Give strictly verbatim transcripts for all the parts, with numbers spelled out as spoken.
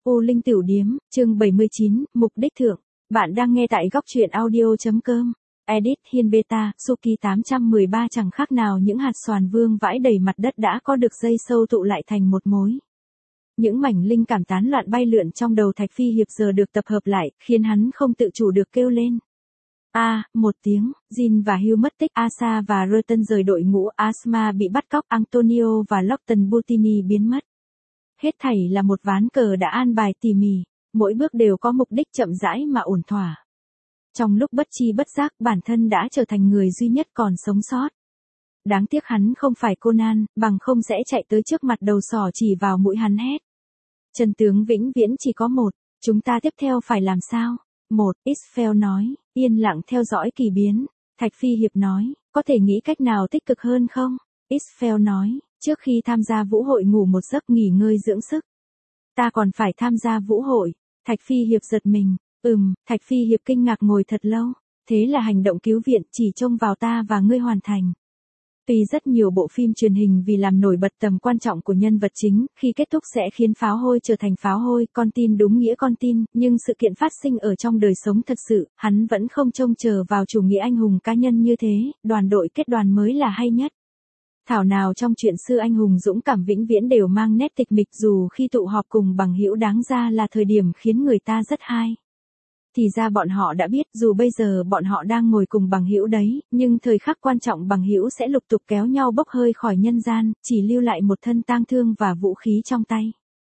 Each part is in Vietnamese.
U Linh Tiểu Điếm, chương bảy mươi chín, mục đích thượng. Bạn đang nghe tại góc truyện audio.com. Edit Hiên Beta, Suki tám trăm mười ba chẳng khác nào những hạt xoàn vương vãi đầy mặt đất đã có được dây sâu tụ lại thành một mối. Những mảnh linh cảm tán loạn bay lượn trong đầu Thạch Phi Hiệp giờ được tập hợp lại, khiến hắn không tự chủ được kêu lên. A, à, một tiếng, Jin và Hugh mất tích, Asa và Reuton rời đội ngũ, Asma bị bắt cóc, Antonio và Locton Butini biến mất. Hết thảy là một ván cờ đã an bài tỉ mỉ, mỗi bước đều có mục đích chậm rãi mà ổn thỏa. Trong lúc bất chi bất giác, bản thân đã trở thành người duy nhất còn sống sót. Đáng tiếc hắn không phải Conan, bằng không sẽ chạy tới trước mặt đầu sỏ chỉ vào mũi hắn hét. Chân tướng vĩnh viễn chỉ có một, chúng ta tiếp theo phải làm sao? Một, Isfel nói, yên lặng theo dõi kỳ biến. Thạch Phi Hiệp nói, có thể nghĩ cách nào tích cực hơn không? Isfel nói, trước khi tham gia vũ hội ngủ một giấc nghỉ ngơi dưỡng sức. Ta còn phải tham gia vũ hội. Thạch Phi Hiệp giật mình, ừm, Thạch Phi Hiệp kinh ngạc ngồi thật lâu. Thế là hành động cứu viện chỉ trông vào ta và ngươi hoàn thành. Tuy rất nhiều bộ phim truyền hình vì làm nổi bật tầm quan trọng của nhân vật chính, khi kết thúc sẽ khiến pháo hôi trở thành pháo hôi, con tin đúng nghĩa con tin, nhưng sự kiện phát sinh ở trong đời sống thật sự, hắn vẫn không trông chờ vào chủ nghĩa anh hùng cá nhân như thế, đoàn đội kết đoàn mới là hay nhất. Thảo nào trong chuyện xưa anh hùng dũng cảm vĩnh viễn đều mang nét tịch mịch, dù khi tụ họp cùng bằng hữu đáng ra là thời điểm khiến người ta rất hay. Thì ra bọn họ đã biết, dù bây giờ bọn họ đang ngồi cùng bằng hữu đấy, nhưng thời khắc quan trọng bằng hữu sẽ lục tục kéo nhau bốc hơi khỏi nhân gian, chỉ lưu lại một thân tang thương và vũ khí trong tay.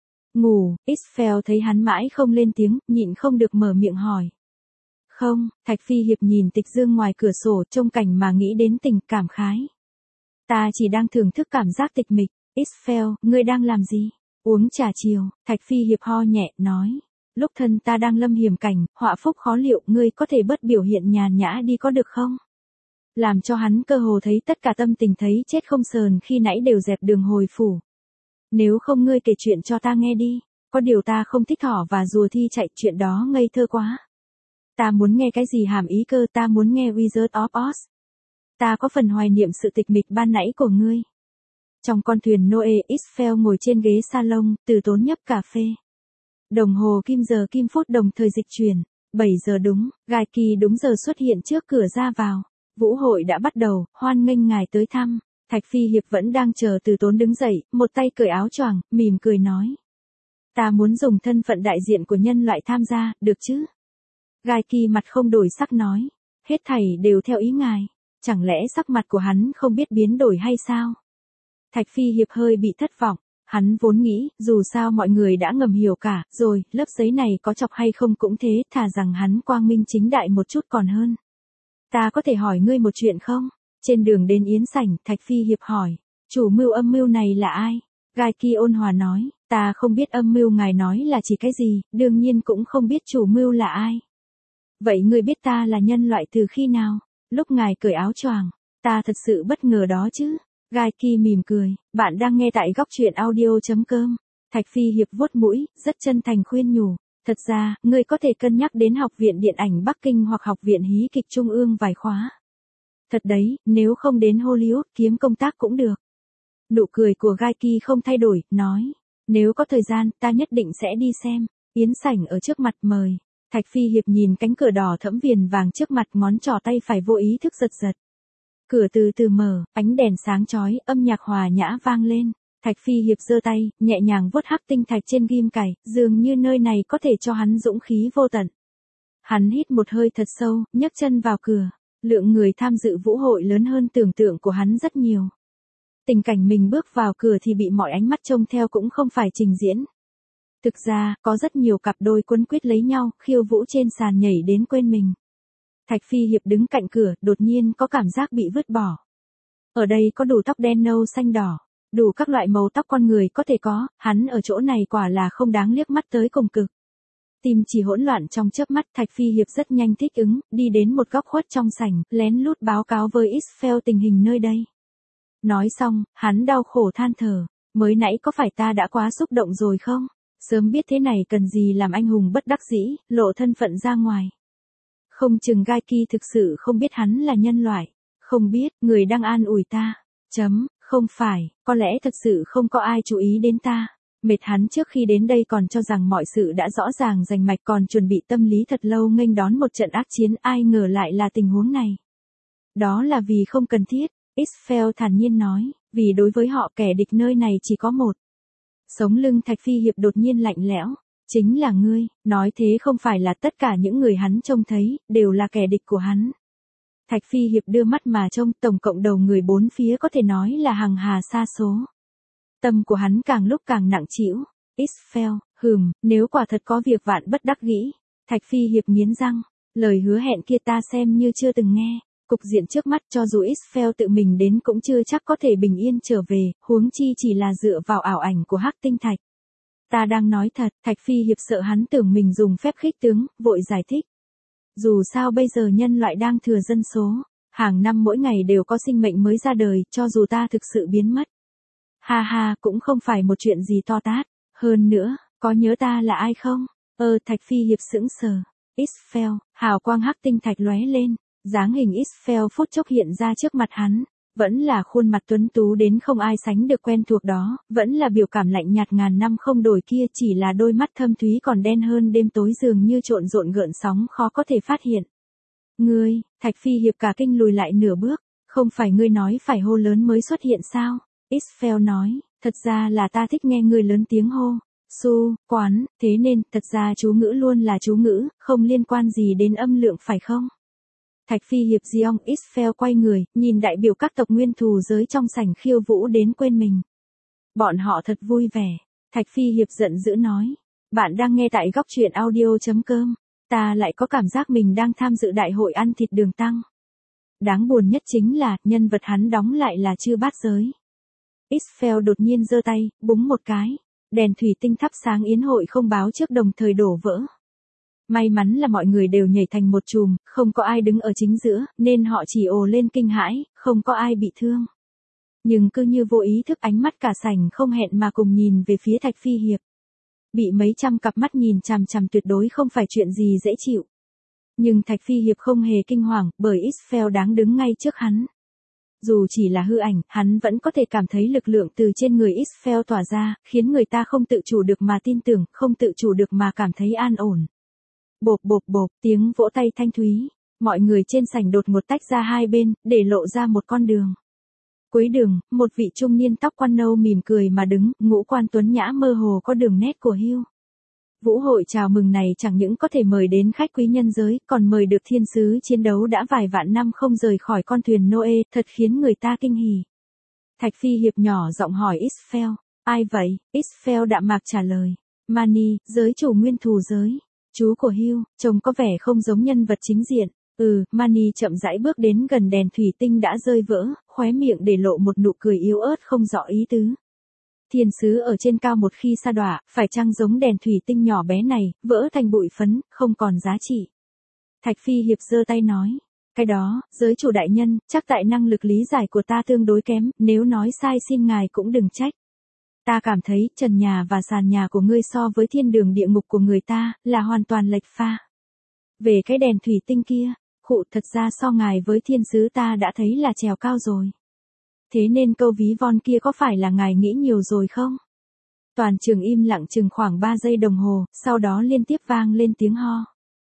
Ngủ, Isfel thấy hắn mãi không lên tiếng, nhịn không được mở miệng hỏi. Không, Thạch Phi Hiệp nhìn tịch dương ngoài cửa sổ, trông cảnh mà nghĩ đến tình cảm khái. Ta chỉ đang thưởng thức cảm giác tịch mịch. Isfel, ngươi đang làm gì? Uống trà chiều, Thạch Phi Hiệp ho nhẹ, nói. Lúc thân ta đang lâm hiểm cảnh, họa phúc khó liệu, ngươi có thể bớt biểu hiện nhàn nhã đi có được không? Làm cho hắn cơ hồ thấy tất cả tâm tình thấy chết không sờn khi nãy đều dẹp đường hồi phủ. Nếu không ngươi kể chuyện cho ta nghe đi, có điều ta không thích thỏ và rùa thi chạy, chuyện đó ngây thơ quá. Ta muốn nghe cái gì hàm ý cơ, ta muốn nghe Wizard of Oz. Ta có phần hoài niệm sự tịch mịch ban nãy của ngươi. Trong con thuyền Noe, Isfel ngồi trên ghế salon, từ tốn nhấp cà phê. Đồng hồ kim giờ kim phút đồng thời dịch chuyển, bảy giờ đúng, Gai Kỳ đúng giờ xuất hiện trước cửa ra vào. Vũ hội đã bắt đầu, hoan nghênh ngài tới thăm. Thạch Phi Hiệp vẫn đang chờ Từ Tốn đứng dậy, một tay cởi áo choàng, mỉm cười nói. Ta muốn dùng thân phận đại diện của nhân loại tham gia, được chứ? Gai Kỳ mặt không đổi sắc nói. Hết thảy đều theo ý ngài. Chẳng lẽ sắc mặt của hắn không biết biến đổi hay sao? Thạch Phi Hiệp hơi bị thất vọng. Hắn vốn nghĩ, dù sao mọi người đã ngầm hiểu cả, rồi, lớp giấy này có chọc hay không cũng thế, thà rằng hắn quang minh chính đại một chút còn hơn. Ta có thể hỏi ngươi một chuyện không? Trên đường đến yến sảnh, Thạch Phi Hiệp hỏi, chủ mưu âm mưu này là ai? Gai Kỳ ôn hòa nói, ta không biết âm mưu ngài nói là chỉ cái gì, đương nhiên cũng không biết chủ mưu là ai. Vậy ngươi biết ta là nhân loại từ khi nào? Lúc ngài cởi áo choàng, ta thật sự bất ngờ đó chứ. Gai Kỳ mỉm cười, bạn đang nghe tại góc truyện audio.com. Thạch Phi Hiệp vuốt mũi, rất chân thành khuyên nhủ. Thật ra, ngươi có thể cân nhắc đến Học viện Điện ảnh Bắc Kinh hoặc Học viện Hí kịch Trung ương vài khóa. Thật đấy, nếu không đến Hollywood kiếm công tác cũng được. Nụ cười của Gai Kỳ không thay đổi, nói. Nếu có thời gian, ta nhất định sẽ đi xem. Yến sảnh ở trước mặt mời. Thạch Phi Hiệp nhìn cánh cửa đỏ thẫm viền vàng trước mặt, ngón trỏ tay phải vô ý thức giật giật. Cửa từ từ mở, ánh đèn sáng chói, âm nhạc hòa nhã vang lên. Thạch Phi Hiệp giơ tay, nhẹ nhàng vuốt hắc tinh thạch trên ghim cày, dường như nơi này có thể cho hắn dũng khí vô tận. Hắn hít một hơi thật sâu, nhấc chân vào cửa. Lượng người tham dự vũ hội lớn hơn tưởng tượng của hắn rất nhiều. Tình cảnh mình bước vào cửa thì bị mọi ánh mắt trông theo cũng không phải trình diễn. Thực ra, có rất nhiều cặp đôi quấn quýt lấy nhau, khiêu vũ trên sàn nhảy đến quên mình. Thạch Phi Hiệp đứng cạnh cửa, đột nhiên có cảm giác bị vứt bỏ. Ở đây có đủ tóc đen nâu xanh đỏ, đủ các loại màu tóc con người có thể có, hắn ở chỗ này quả là không đáng liếc mắt tới cùng cực. Tim chỉ hỗn loạn trong chớp mắt, Thạch Phi Hiệp rất nhanh thích ứng, đi đến một góc khuất trong sảnh, lén lút báo cáo với Isfel tình hình nơi đây. Nói xong, hắn đau khổ than thở, mới nãy có phải ta đã quá xúc động rồi không? Sớm biết thế này cần gì làm anh hùng bất đắc dĩ, lộ thân phận ra ngoài. Không chừng Gai Kỳ thực sự không biết hắn là nhân loại. Không biết, người đang an ủi ta. Chấm, không phải, có lẽ thật sự không có ai chú ý đến ta. Mệt hắn trước khi đến đây còn cho rằng mọi sự đã rõ ràng rành mạch, còn chuẩn bị tâm lý thật lâu nghênh đón một trận ác chiến, ai ngờ lại là tình huống này. Đó là vì không cần thiết, Israfel thản nhiên nói, vì đối với họ kẻ địch nơi này chỉ có một. Sống lưng Thạch Phi Hiệp đột nhiên lạnh lẽo, chính là ngươi, nói thế không phải là tất cả những người hắn trông thấy, đều là kẻ địch của hắn. Thạch Phi Hiệp đưa mắt mà trông, tổng cộng đầu người bốn phía có thể nói là hàng hà sa số. Tâm của hắn càng lúc càng nặng trĩu. Israfel, hừm, nếu quả thật có việc vạn bất đắc dĩ. Thạch Phi Hiệp nghiến răng, lời hứa hẹn kia ta xem như chưa từng nghe. Cục diện trước mắt cho dù Israfel tự mình đến cũng chưa chắc có thể bình yên trở về, huống chi chỉ là dựa vào ảo ảnh của Hắc Tinh Thạch. Ta đang nói thật, Thạch Phi Hiệp sợ hắn tưởng mình dùng phép khích tướng, vội giải thích. Dù sao bây giờ nhân loại đang thừa dân số, hàng năm mỗi ngày đều có sinh mệnh mới ra đời, cho dù ta thực sự biến mất. Ha ha, cũng không phải một chuyện gì to tát, hơn nữa, có nhớ ta là ai không? Ơ Thạch Phi Hiệp sững sờ. Israfel, hào quang Hắc Tinh Thạch lóe lên, dáng hình Israfel phút chốc hiện ra trước mặt hắn. Vẫn là khuôn mặt tuấn tú đến không ai sánh được quen thuộc đó, vẫn là biểu cảm lạnh nhạt ngàn năm không đổi kia, chỉ là đôi mắt thâm thúy còn đen hơn đêm tối dường như trộn rộn gợn sóng khó có thể phát hiện. Ngươi, Thạch Phi Hiệp cả kinh lùi lại nửa bước, không phải ngươi nói phải hô lớn mới xuất hiện sao? Israfel nói, thật ra là ta thích nghe ngươi lớn tiếng hô. Su, quán, thế nên, thật ra chú ngữ luôn là chú ngữ, không liên quan gì đến âm lượng phải không? Thạch Phi Hiệp Giong Israfel quay người, nhìn đại biểu các tộc nguyên thù giới trong sảnh khiêu vũ đến quên mình. Bọn họ thật vui vẻ. Thạch Phi Hiệp giận dữ nói. Bạn đang nghe tại góc truyện audio.com. Ta lại có cảm giác mình đang tham dự đại hội ăn thịt đường tăng. Đáng buồn nhất chính là, nhân vật hắn đóng lại là Chư Bát Giới. Israfel đột nhiên giơ tay, búng một cái. Đèn thủy tinh thắp sáng yến hội không báo trước đồng thời đổ vỡ. May mắn là mọi người đều nhảy thành một chùm, không có ai đứng ở chính giữa, nên họ chỉ ồ lên kinh hãi, không có ai bị thương. Nhưng cứ như vô ý thức ánh mắt cả sảnh không hẹn mà cùng nhìn về phía Thạch Phi Hiệp. Bị mấy trăm cặp mắt nhìn chằm chằm tuyệt đối không phải chuyện gì dễ chịu. Nhưng Thạch Phi Hiệp không hề kinh hoàng, bởi Israfel đáng đứng ngay trước hắn. Dù chỉ là hư ảnh, hắn vẫn có thể cảm thấy lực lượng từ trên người Israfel tỏa ra, khiến người ta không tự chủ được mà tin tưởng, không tự chủ được mà cảm thấy an ổn. Bộp bộp bộp, tiếng vỗ tay thanh thúy, mọi người trên sảnh đột ngột tách ra hai bên, để lộ ra một con đường. Cuối đường, một vị trung niên tóc quan nâu mỉm cười mà đứng, ngũ quan tuấn nhã mơ hồ có đường nét của Hưu. Vũ hội chào mừng này chẳng những có thể mời đến khách quý nhân giới, còn mời được thiên sứ chiến đấu đã vài vạn năm không rời khỏi con thuyền Noe, thật khiến người ta kinh hỉ. Thạch Phi Hiệp nhỏ giọng hỏi Israfel, ai vậy? Israfel đạm mạc trả lời, Mani, giới chủ nguyên thù giới. Chú của Hưu, trông có vẻ không giống nhân vật chính diện. Ừ, Mani chậm rãi bước đến gần đèn thủy tinh đã rơi vỡ, khóe miệng để lộ một nụ cười yếu ớt không rõ ý tứ. Thiên sứ ở trên cao một khi sa đọa, phải chăng giống đèn thủy tinh nhỏ bé này, vỡ thành bụi phấn, không còn giá trị. Thạch Phi Hiệp giơ tay nói, cái đó, giới chủ đại nhân, chắc tại năng lực lý giải của ta tương đối kém, nếu nói sai xin ngài cũng đừng trách. Ta cảm thấy, trần nhà và sàn nhà của ngươi so với thiên đường địa ngục của người ta, là hoàn toàn lệch pha. Về cái đèn thủy tinh kia, khụ thật ra so ngài với thiên sứ ta đã thấy là trèo cao rồi. Thế nên câu ví von kia có phải là ngài nghĩ nhiều rồi không? Toàn trường im lặng chừng khoảng ba giây đồng hồ, sau đó liên tiếp vang lên tiếng ho.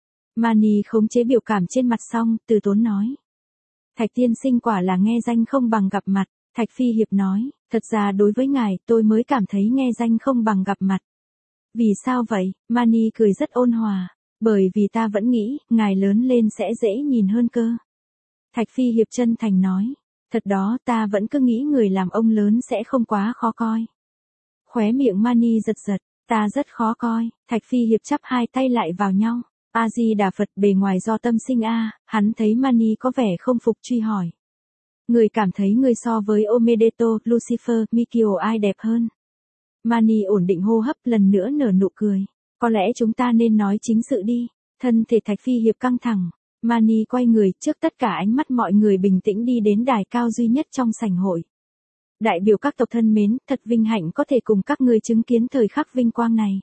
Mani khống chế biểu cảm trên mặt xong, từ tốn nói. Thạch tiên sinh quả là nghe danh không bằng gặp mặt. Thạch Phi Hiệp nói, thật ra đối với ngài, tôi mới cảm thấy nghe danh không bằng gặp mặt. Vì sao vậy? Mani cười rất ôn hòa. Bởi vì ta vẫn nghĩ, ngài lớn lên sẽ dễ nhìn hơn cơ. Thạch Phi Hiệp chân thành nói, thật đó ta vẫn cứ nghĩ người làm ông lớn sẽ không quá khó coi. Khóe miệng Mani giật giật, ta rất khó coi. Thạch Phi Hiệp chắp hai tay lại vào nhau. A-di-đà Phật, bề ngoài do tâm sinh a. Hắn thấy Mani có vẻ không phục truy hỏi. Người cảm thấy người so với Omedeto, Lucifer, Mikio ai đẹp hơn? Mani ổn định hô hấp lần nữa nở nụ cười. Có lẽ chúng ta nên nói chính sự đi. Thân thể Thạch Phi Hiệp căng thẳng. Mani quay người, trước tất cả ánh mắt mọi người bình tĩnh đi đến đài cao duy nhất trong sảnh hội. Đại biểu các tộc thân mến, thật vinh hạnh có thể cùng các ngươi chứng kiến thời khắc vinh quang này.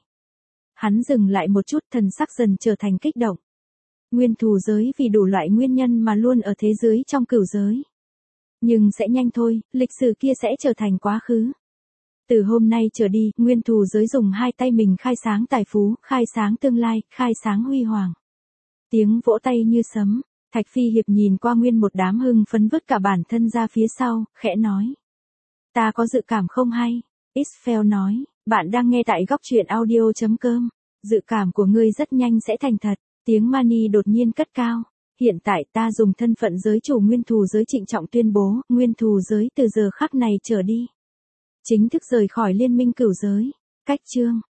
Hắn dừng lại một chút, thần sắc dần trở thành kích động. Nguyên thù giới vì đủ loại nguyên nhân mà luôn ở thế giới trong cửu giới. Nhưng sẽ nhanh thôi, lịch sử kia sẽ trở thành quá khứ. Từ hôm nay trở đi, nguyên thù giới dùng hai tay mình khai sáng tài phú, khai sáng tương lai, khai sáng huy hoàng. Tiếng vỗ tay như sấm, Thạch Phi Hiệp nhìn qua nguyên một đám hưng phấn vứt cả bản thân ra phía sau, khẽ nói. Ta có dự cảm không hay. Isfel nói, bạn đang nghe tại góc truyện audio.com. Dự cảm của ngươi rất nhanh sẽ thành thật. Tiếng Mani đột nhiên cất cao. Hiện tại ta dùng thân phận giới chủ nguyên thù giới trịnh trọng tuyên bố, nguyên thù giới từ giờ khắc này trở đi chính thức rời khỏi liên minh cửu giới. Cách chương